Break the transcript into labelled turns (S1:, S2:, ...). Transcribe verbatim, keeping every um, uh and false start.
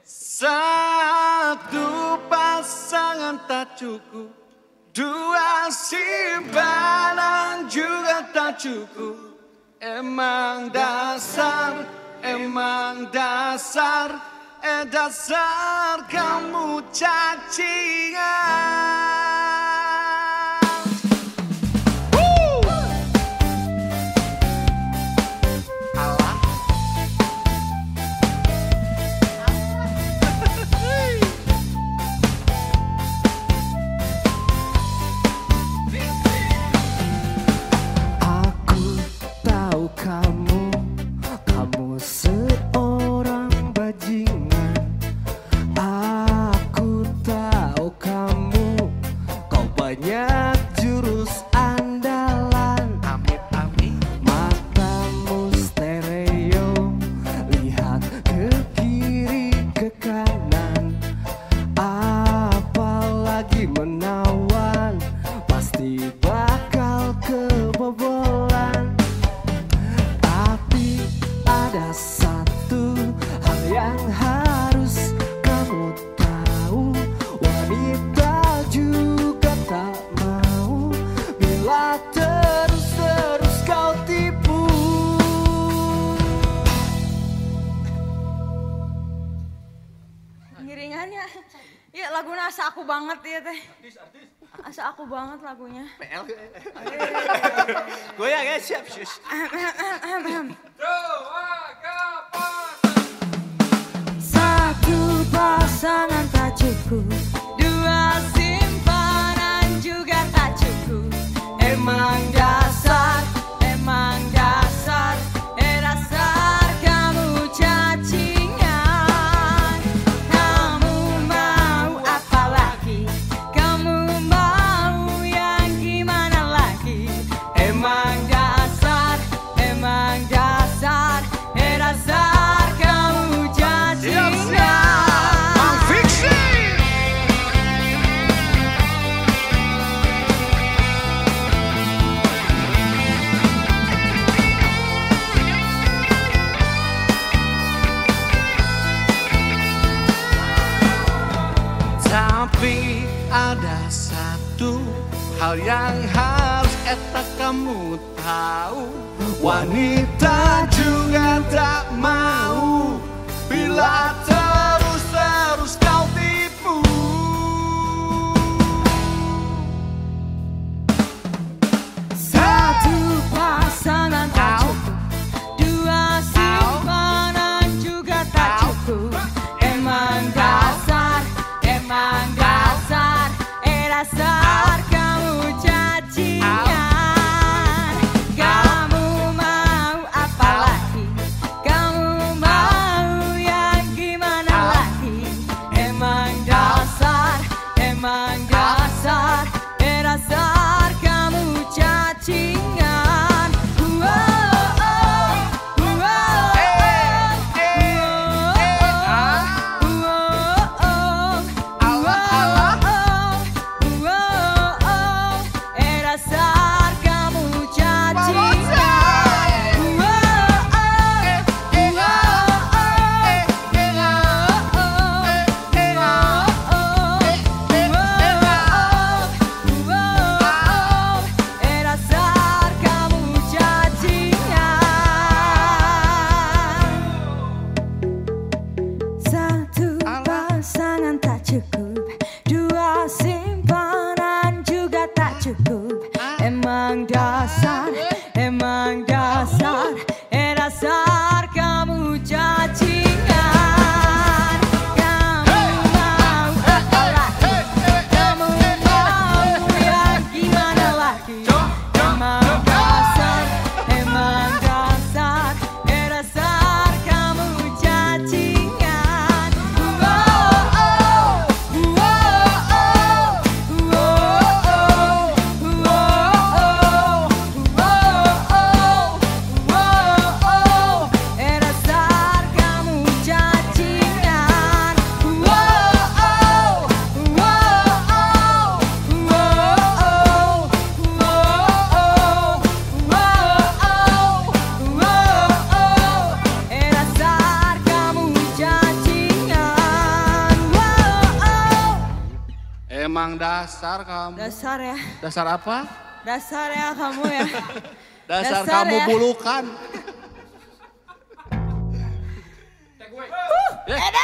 S1: Satu pasangan tak cukup, dua simpanan juga tak cukup. Emang dasar, emang dasar, eh dasar kamu cacingan.
S2: Banyak jurus andalan,
S1: Amit amit.
S2: matamu stereo, lihat ke kiri ke kanan, apalagi menawan, pasti bakal kebobolan. Tapi ada satu hal yang harus kamu tahu, wanita juga tak mau bila terus-terus kau tipu.
S3: Ngiringannya, ya lagunya asa aku banget ya teh. Asa aku banget lagunya.
S1: P L gue ya guys, siap sih.
S3: Satu pasangan tak cukup, dua simpanan juga tak cukup. Emang dasar, emang dasar, eh dasar kamu cacingan. Kamu mau apa lagi? Kamu mau yang gimana lagi? Emang dasar, emang dasar, eh dasar kamu cacingan.
S1: Tapi ada satu hal yang harus eta kamu tahu, wanita juga tak mau bila terus-terus kau tipu.
S3: Satu pasangan tak cukup, dua simpanan juga tak cukup. Emang dasar, emang dasar, eh dasar kamu cacingan. Kamu mau apa lagi?
S4: Emang dasar kamu.
S3: Dasar ya.
S4: Dasar apa?
S3: Dasar ya kamu ya.
S4: Dasar,
S3: Dasar
S4: kamu
S3: ya.
S4: bulukan.
S3: Uh,
S4: Eh.
S3: Eda.